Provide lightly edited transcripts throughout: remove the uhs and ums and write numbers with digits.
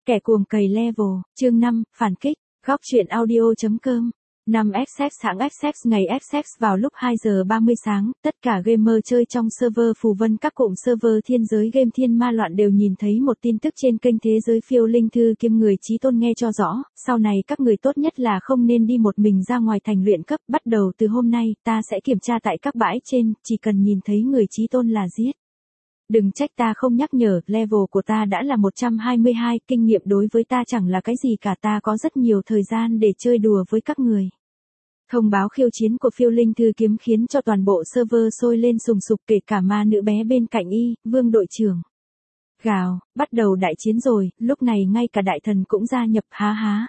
Kẻ cuồng cày level, chương 5, phản kích, góc truyện audio.com. 5 XX hãng XX ngày XX vào lúc 2 giờ 30 sáng, tất cả gamer chơi trong server phù vân các cụm server thiên giới game thiên ma loạn đều nhìn thấy một tin tức trên kênh thế giới phiêu linh thư kiếm người chí tôn nghe cho rõ, sau này các người tốt nhất là không nên đi một mình ra ngoài thành luyện cấp, bắt đầu từ hôm nay, ta sẽ kiểm tra tại các bãi trên, chỉ cần nhìn thấy người chí tôn là giết. Đừng trách ta không nhắc nhở, level của ta đã là 122, kinh nghiệm đối với ta chẳng là cái gì cả, ta có rất nhiều thời gian để chơi đùa với các người. Thông báo khiêu chiến của phiêu linh thư kiếm khiến cho toàn bộ server sôi lên sùng sục, kể cả ma nữ bé bên cạnh y, Vương đội trưởng. Gào, bắt đầu đại chiến rồi, lúc này ngay cả đại thần cũng gia nhập, há há.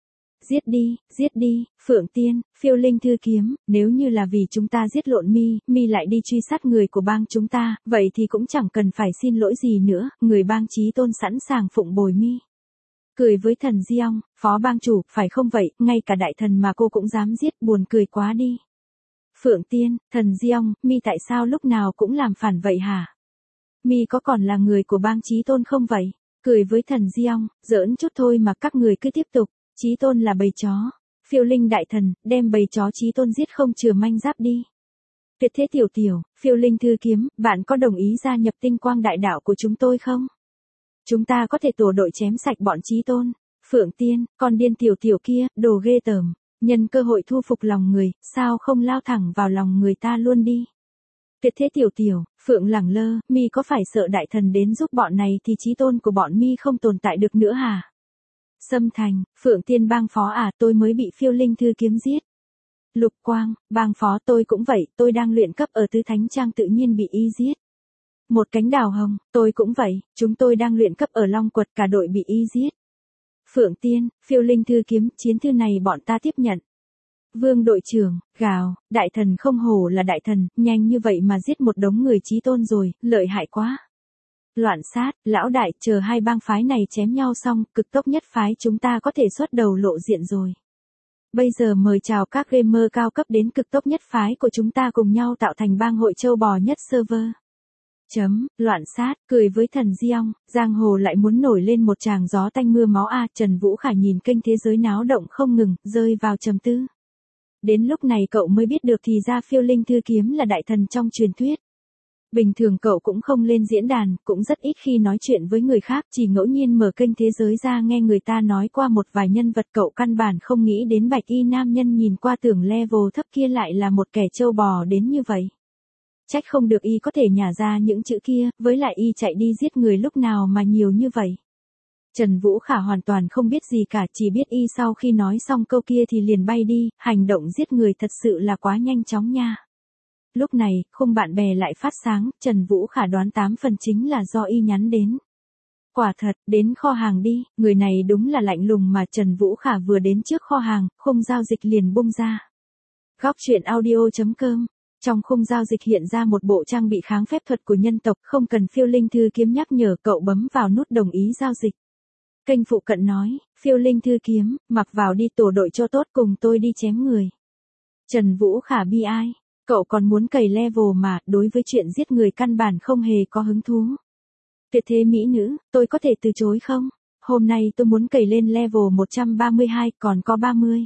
Giết đi, Phượng Tiên, phiêu linh thư kiếm, nếu như là vì chúng ta giết lộn mi lại đi truy sát người của bang chúng ta, vậy thì cũng chẳng cần phải xin lỗi gì nữa, người bang chí tôn sẵn sàng phụng bồi mi. Cười với thần Diong, phó bang chủ, phải không vậy, ngay cả đại thần mà cô cũng dám giết, buồn cười quá đi. Phượng Tiên, thần Diong, mi tại sao lúc nào cũng làm phản vậy hả? Mi có còn là người của bang chí tôn không vậy? Cười với thần Diong, giỡn chút thôi mà các người cứ tiếp tục. Chí tôn là bầy chó. Phiêu linh đại thần, đem bầy chó chí tôn giết không chừa manh giáp đi. Tuyệt thế tiểu, phiêu linh thư kiếm, bạn có đồng ý gia nhập tinh quang đại đạo của chúng tôi không? Chúng ta có thể tổ đội chém sạch bọn chí tôn. Phượng Tiên, con điên tiểu kia, đồ ghê tởm. Nhân cơ hội thu phục lòng người, sao không lao thẳng vào lòng người ta luôn đi. Tuyệt thế tiểu, Phượng lẳng lơ, mi có phải sợ đại thần đến giúp bọn này thì chí tôn của bọn mi không tồn tại được nữa hả? Sâm Thành, Phượng Tiên bang phó à, tôi mới bị phiêu linh thư kiếm giết. Lục Quang, bang phó tôi cũng vậy, tôi đang luyện cấp ở tứ thánh trang tự nhiên bị y giết. Một cánh đào hồng, tôi cũng vậy, chúng tôi đang luyện cấp ở Long Quật, cả đội bị y giết. Phượng Tiên, phiêu linh thư kiếm, chiến thư này bọn ta tiếp nhận. Vương đội trưởng, gào, đại thần không hổ là đại thần, nhanh như vậy mà giết một đống người chí tôn rồi, lợi hại quá. Loạn sát, lão đại, chờ hai bang phái này chém nhau xong, cực tốc nhất phái chúng ta có thể xuất đầu lộ diện rồi. Bây giờ mời chào các gamer cao cấp đến cực tốc nhất phái của chúng ta cùng nhau tạo thành bang hội châu bò nhất server. Loạn sát, cười với thần Diong, giang hồ lại muốn nổi lên một tràng gió tanh mưa máu a. Trần Vũ Khải nhìn kênh thế giới náo động không ngừng, rơi vào trầm tư. Đến lúc này cậu mới biết được thì ra phiêu linh thư kiếm là đại thần trong truyền thuyết. Bình thường cậu cũng không lên diễn đàn, cũng rất ít khi nói chuyện với người khác, chỉ ngẫu nhiên mở kênh thế giới ra nghe người ta nói qua một vài nhân vật, cậu căn bản không nghĩ đến bạch y nam nhân nhìn qua tưởng level thấp kia lại là một kẻ trâu bò đến như vậy. Trách không được y có thể nhả ra những chữ kia, với lại y chạy đi giết người lúc nào mà nhiều như vậy. Trần Vũ Khả hoàn toàn không biết gì cả, chỉ biết y sau khi nói xong câu kia thì liền bay đi, hành động giết người thật sự là quá nhanh chóng nha. Lúc này, khung bạn bè lại phát sáng, Trần Vũ Khả đoán 8 phần chính là do y nhắn đến. Quả thật, đến kho hàng đi, người này đúng là lạnh lùng mà. Trần Vũ Khả vừa đến trước kho hàng, khung giao dịch liền bung ra. Góc truyện audio.com. Trong khung giao dịch hiện ra một bộ trang bị kháng phép thuật của nhân tộc, không cần phiêu linh thư kiếm nhắc nhở, cậu bấm vào nút đồng ý giao dịch. Kênh phụ cận nói, phiêu linh thư kiếm, mặc vào đi, tổ đội cho tốt, cùng tôi đi chém người. Trần Vũ Khả bi ai. Cậu còn muốn cày level mà, đối với chuyện giết người căn bản không hề có hứng thú. Tuyệt thế mỹ nữ, tôi có thể từ chối không? Hôm nay tôi muốn cày lên level 132, còn có 30.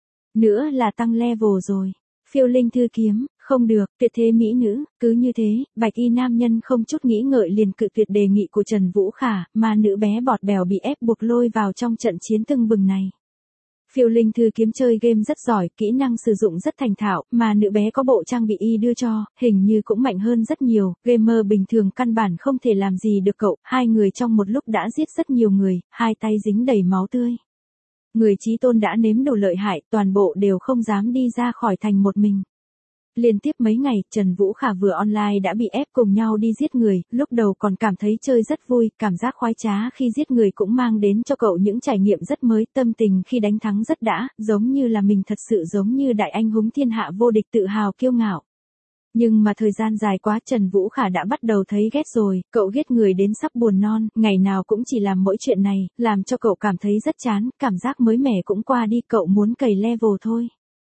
Nữa là tăng level rồi. Phiêu linh thư kiếm, không được, tuyệt thế mỹ nữ, cứ như thế, bạch y nam nhân không chút nghĩ ngợi liền cự tuyệt đề nghị của Trần Vũ Khả, mà nữ bé bọt bèo bị ép buộc lôi vào trong trận chiến tưng bừng này. Phiêu linh thư kiếm chơi game rất giỏi, kỹ năng sử dụng rất thành thạo, mà nữ bé có bộ trang bị y đưa cho, hình như cũng mạnh hơn rất nhiều, gamer bình thường căn bản không thể làm gì được cậu, hai người trong một lúc đã giết rất nhiều người, hai tay dính đầy máu tươi. Người chí tôn đã nếm đủ lợi hại, toàn bộ đều không dám đi ra khỏi thành một mình. Liên tiếp mấy ngày, Trần Vũ Khả vừa online đã bị ép cùng nhau đi giết người, lúc đầu còn cảm thấy chơi rất vui, cảm giác khoái trá khi giết người cũng mang đến cho cậu những trải nghiệm rất mới, tâm tình khi đánh thắng rất đã, giống như là mình thật sự giống như đại anh hùng thiên hạ vô địch, tự hào kiêu ngạo. Nhưng mà thời gian dài quá, Trần Vũ Khả đã bắt đầu thấy ghét rồi, cậu ghét người đến sắp buồn non, ngày nào cũng chỉ làm mỗi chuyện này, làm cho cậu cảm thấy rất chán, cảm giác mới mẻ cũng qua đi, cậu muốn cày level thôi.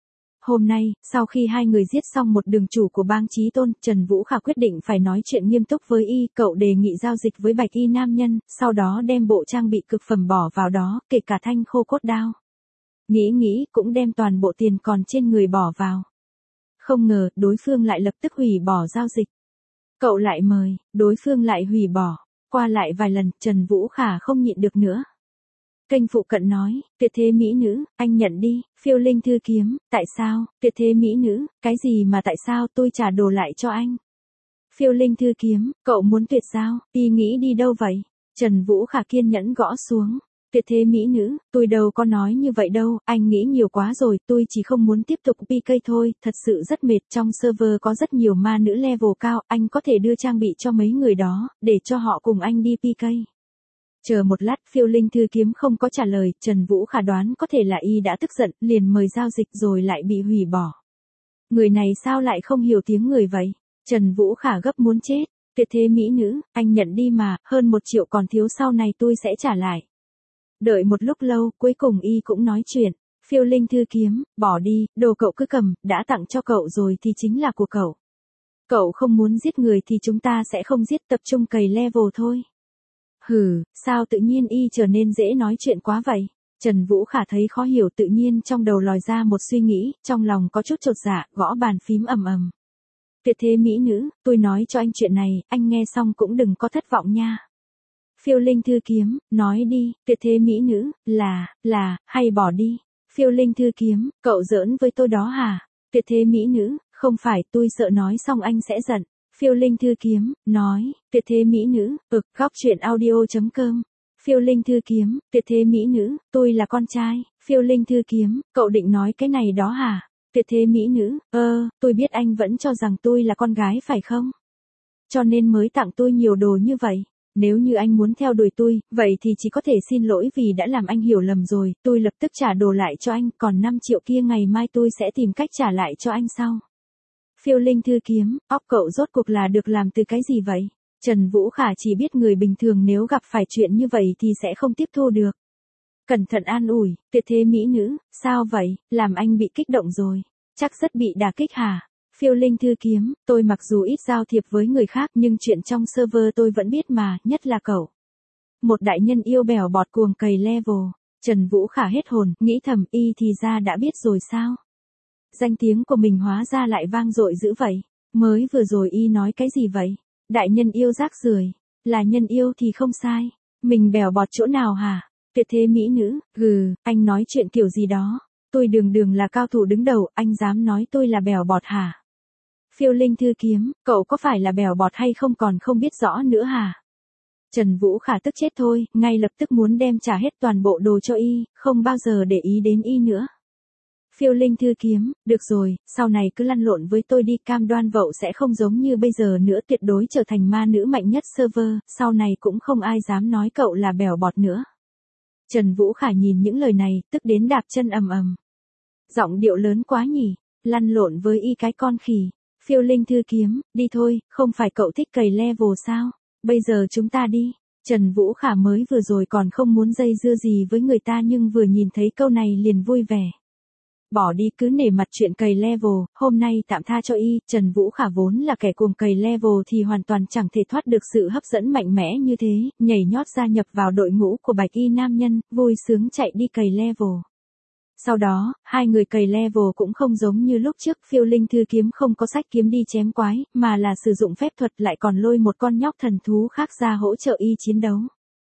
hôm nay, sau khi hai người giết xong một đường chủ của bang Chí Tôn, Trần Vũ Khả quyết định phải nói chuyện nghiêm túc với y, cậu đề nghị giao dịch với bạch y nam nhân, sau đó đem bộ trang bị cực phẩm bỏ vào đó, kể cả thanh khô cốt đao. Nghĩ cũng đem toàn bộ tiền còn trên người bỏ vào. Không ngờ, đối phương lại lập tức hủy bỏ giao dịch. Cậu lại mời, đối phương lại hủy bỏ. Qua lại vài lần, Trần Vũ Khả không nhịn được nữa. Kênh phụ cận nói, tuyệt thế mỹ nữ, anh nhận đi, phiêu linh thư kiếm, tại sao, tuyệt thế mỹ nữ, cái gì mà tại sao tôi trả đồ lại cho anh? Phiêu linh thư kiếm, cậu muốn tuyệt giao, y nghĩ đi đâu vậy? Trần Vũ Khả kiên nhẫn gõ xuống. Tuyệt thế mỹ nữ, tôi đâu có nói như vậy đâu, anh nghĩ nhiều quá rồi, tôi chỉ không muốn tiếp tục PK thôi, thật sự rất mệt, trong server có rất nhiều ma nữ level cao, anh có thể đưa trang bị cho mấy người đó, để cho họ cùng anh đi PK. Chờ một lát, phiêu linh thư kiếm không có trả lời, Trần Vũ Khả đoán có thể là y đã tức giận, liền mời giao dịch rồi lại bị hủy bỏ. Người này sao lại không hiểu tiếng người vậy? Trần Vũ Khả gấp muốn chết, tuyệt thế mỹ nữ, anh nhận đi mà, hơn 1 triệu còn thiếu sau này tôi sẽ trả lại. Đợi một lúc lâu, cuối cùng y cũng nói chuyện, phiêu linh thư kiếm, bỏ đi, đồ cậu cứ cầm, đã tặng cho cậu rồi thì chính là của cậu. Cậu không muốn giết người thì chúng ta sẽ không giết, tập trung cày level thôi. Hừ, sao tự nhiên y trở nên dễ nói chuyện quá vậy? Trần Vũ Khả thấy khó hiểu, tự nhiên trong đầu lòi ra một suy nghĩ, trong lòng có chút chột dạ, gõ bàn phím ầm ầm. Tuyệt thế mỹ nữ, tôi nói cho anh chuyện này, anh nghe xong cũng đừng có thất vọng nha. Phiêu linh thư kiếm, nói đi, tuyệt thế mỹ nữ, hay bỏ đi. Phiêu linh thư kiếm, cậu giỡn với tôi đó hả? Tuyệt thế mỹ nữ, không phải, tôi sợ nói xong anh sẽ giận. Phiêu linh thư kiếm, nói, tuyệt thế mỹ nữ, góc truyện audio.com. Phiêu linh thư kiếm, tuyệt thế mỹ nữ, tôi là con trai. Phiêu linh thư kiếm, cậu định nói cái này đó hả? Tuyệt thế mỹ nữ, tôi biết anh vẫn cho rằng tôi là con gái phải không? Cho nên mới tặng tôi nhiều đồ như vậy. Nếu như anh muốn theo đuổi tôi, vậy thì chỉ có thể xin lỗi vì đã làm anh hiểu lầm rồi, tôi lập tức trả đồ lại cho anh, còn 5 triệu kia ngày mai tôi sẽ tìm cách trả lại cho anh sau. Phiêu linh thư kiếm, óc cậu rốt cuộc là được làm từ cái gì vậy? Trần Vũ Khả chỉ biết người bình thường nếu gặp phải chuyện như vậy thì sẽ không tiếp thu được. Cẩn thận an ủi, tuyệt thế mỹ nữ, sao vậy, làm anh bị kích động rồi, chắc rất bị đả kích hả? Phiêu linh thư kiếm, tôi mặc dù ít giao thiệp với người khác nhưng chuyện trong server tôi vẫn biết mà, nhất là cậu. Một đại nhân yêu bèo bọt cuồng cày level. Trần Vũ Khả hết hồn, nghĩ thầm y thì ra đã biết rồi sao? Danh tiếng của mình hóa ra lại vang dội dữ vậy. Mới vừa rồi y nói cái gì vậy? Đại nhân yêu rác rưởi, là nhân yêu thì không sai. Mình bèo bọt chỗ nào hả? Tuyệt thế mỹ nữ, anh nói chuyện kiểu gì đó? Tôi đường là cao thủ đứng đầu, anh dám nói tôi là bèo bọt hả? Phiêu linh thư kiếm, cậu có phải là bèo bọt hay không còn không biết rõ nữa hả? Trần Vũ Khả tức chết thôi, ngay lập tức muốn đem trả hết toàn bộ đồ cho y, không bao giờ để ý đến y nữa. Phiêu linh thư kiếm, được rồi, sau này cứ lăn lộn với tôi đi, cam đoan cậu sẽ không giống như bây giờ nữa, tuyệt đối trở thành ma nữ mạnh nhất server, sau này cũng không ai dám nói cậu là bèo bọt nữa. Trần Vũ Khả nhìn những lời này, tức đến đạp chân ầm ầm. Giọng điệu lớn quá nhỉ, lăn lộn với y cái con khỉ. Phiêu linh thư kiếm, đi thôi, không phải cậu thích cày level sao? Bây giờ chúng ta đi. Trần Vũ Khả mới vừa rồi còn không muốn dây dưa gì với người ta nhưng vừa nhìn thấy câu này liền vui vẻ. Bỏ đi, cứ nể mặt chuyện cày level, hôm nay tạm tha cho y. Trần Vũ Khả vốn là kẻ cuồng cày level thì hoàn toàn chẳng thể thoát được sự hấp dẫn mạnh mẽ như thế, nhảy nhót gia nhập vào đội ngũ của bạch y nam nhân, vui sướng chạy đi cày level. Sau đó, hai người cày level cũng không giống như lúc trước, phiêu linh thư kiếm không có sách kiếm đi chém quái, mà là sử dụng phép thuật, lại còn lôi một con nhóc thần thú khác ra hỗ trợ y chiến đấu.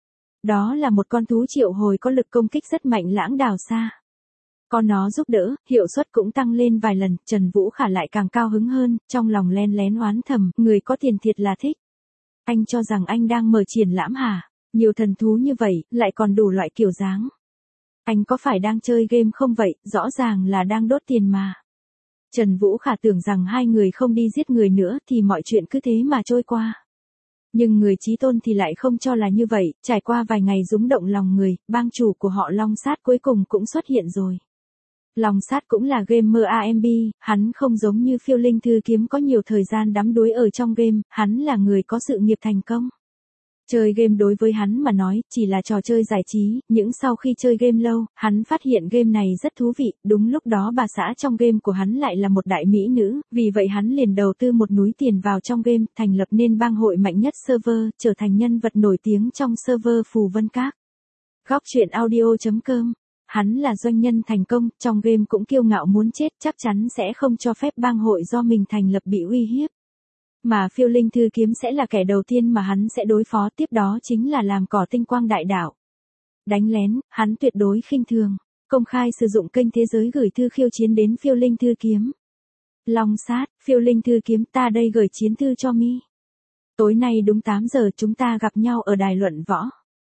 Đó là một con thú triệu hồi có lực công kích rất mạnh, lãng đào xa. Có nó giúp đỡ, hiệu suất cũng tăng lên vài lần, Trần Vũ Khả lại càng cao hứng hơn, trong lòng len lén oán thầm, người có tiền thiệt là thích. Anh cho rằng anh đang mở triển lãm hả? Nhiều thần thú như vậy, lại còn đủ loại kiểu dáng. Anh có phải đang chơi game không vậy, rõ ràng là đang đốt tiền mà. Trần Vũ Khả tưởng rằng hai người không đi giết người nữa thì mọi chuyện cứ thế mà trôi qua. Nhưng người Chí Tôn thì lại không cho là như vậy, trải qua vài ngày rúng động lòng người, bang chủ của họ Long Sát cuối cùng cũng xuất hiện rồi. Long Sát cũng là gamer AMB, hắn không giống như phiêu linh thư kiếm có nhiều thời gian đắm đuối ở trong game, hắn là người có sự nghiệp thành công. Chơi game đối với hắn mà nói, chỉ là trò chơi giải trí, những sau khi chơi game lâu, hắn phát hiện game này rất thú vị, đúng lúc đó bà xã trong game của hắn lại là một đại mỹ nữ, vì vậy hắn liền đầu tư một núi tiền vào trong game, thành lập nên bang hội mạnh nhất server, trở thành nhân vật nổi tiếng trong server Phù Vân Các. Góc truyện audio.com. Hắn là doanh nhân thành công, trong game cũng kiêu ngạo muốn chết, chắc chắn sẽ không cho phép bang hội do mình thành lập bị uy hiếp. Mà phiêu linh thư kiếm sẽ là kẻ đầu tiên mà hắn sẽ đối phó, tiếp đó chính là làm cỏ tinh quang đại đảo. Đánh lén, hắn tuyệt đối khinh thường, công khai sử dụng kênh thế giới gửi thư khiêu chiến đến phiêu linh thư kiếm. Long sát, phiêu linh thư kiếm, ta đây gửi chiến thư cho mi. Tối nay đúng 8 giờ chúng ta gặp nhau ở đài luận võ.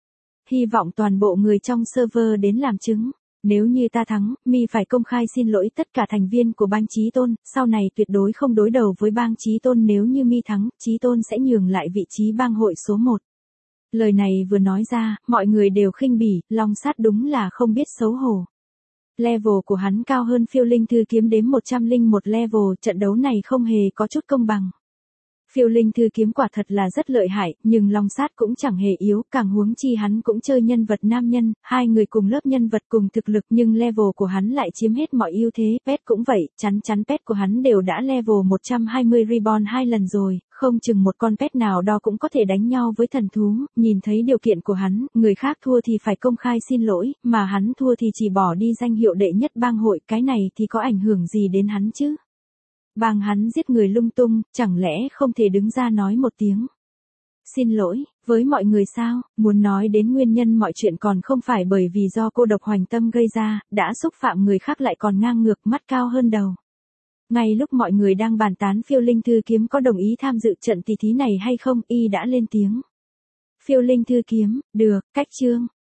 Hy vọng toàn bộ người trong server đến làm chứng. Nếu như ta thắng, mi phải công khai xin lỗi tất cả thành viên của bang Chí Tôn, sau này tuyệt đối không đối đầu với bang Chí Tôn, nếu như mi thắng, Chí Tôn sẽ nhường lại vị trí bang hội số 1. Lời này vừa nói ra, mọi người đều khinh bỉ, Long sát đúng là không biết xấu hổ. Level của hắn cao hơn phiêu linh thư kiếm đếm 101 level, trận đấu này không hề có chút công bằng. Phiêu linh thư kiếm quả thật là rất lợi hại, nhưng Long sát cũng chẳng hề yếu, càng huống chi hắn cũng chơi nhân vật nam nhân, hai người cùng lớp nhân vật cùng thực lực nhưng level của hắn lại chiếm hết mọi ưu thế, pet cũng vậy, chắn pet của hắn đều đã level 120 reborn 2 lần rồi, không chừng một con pet nào đó cũng có thể đánh nhau với thần thú, nhìn thấy điều kiện của hắn, người khác thua thì phải công khai xin lỗi, mà hắn thua thì chỉ bỏ đi danh hiệu đệ nhất bang hội, cái này thì có ảnh hưởng gì đến hắn chứ? Bang hắn giết người lung tung, chẳng lẽ không thể đứng ra nói một tiếng xin lỗi với mọi người sao? Muốn nói đến nguyên nhân mọi chuyện còn không phải bởi vì do cô độc hoành tâm gây ra, đã xúc phạm người khác lại còn ngang ngược, mắt cao hơn đầu. Ngay lúc mọi người đang bàn tán phiêu linh thư kiếm có đồng ý tham dự trận tỷ thí này hay không, y đã lên tiếng. Phiêu linh thư kiếm, được, cách chương.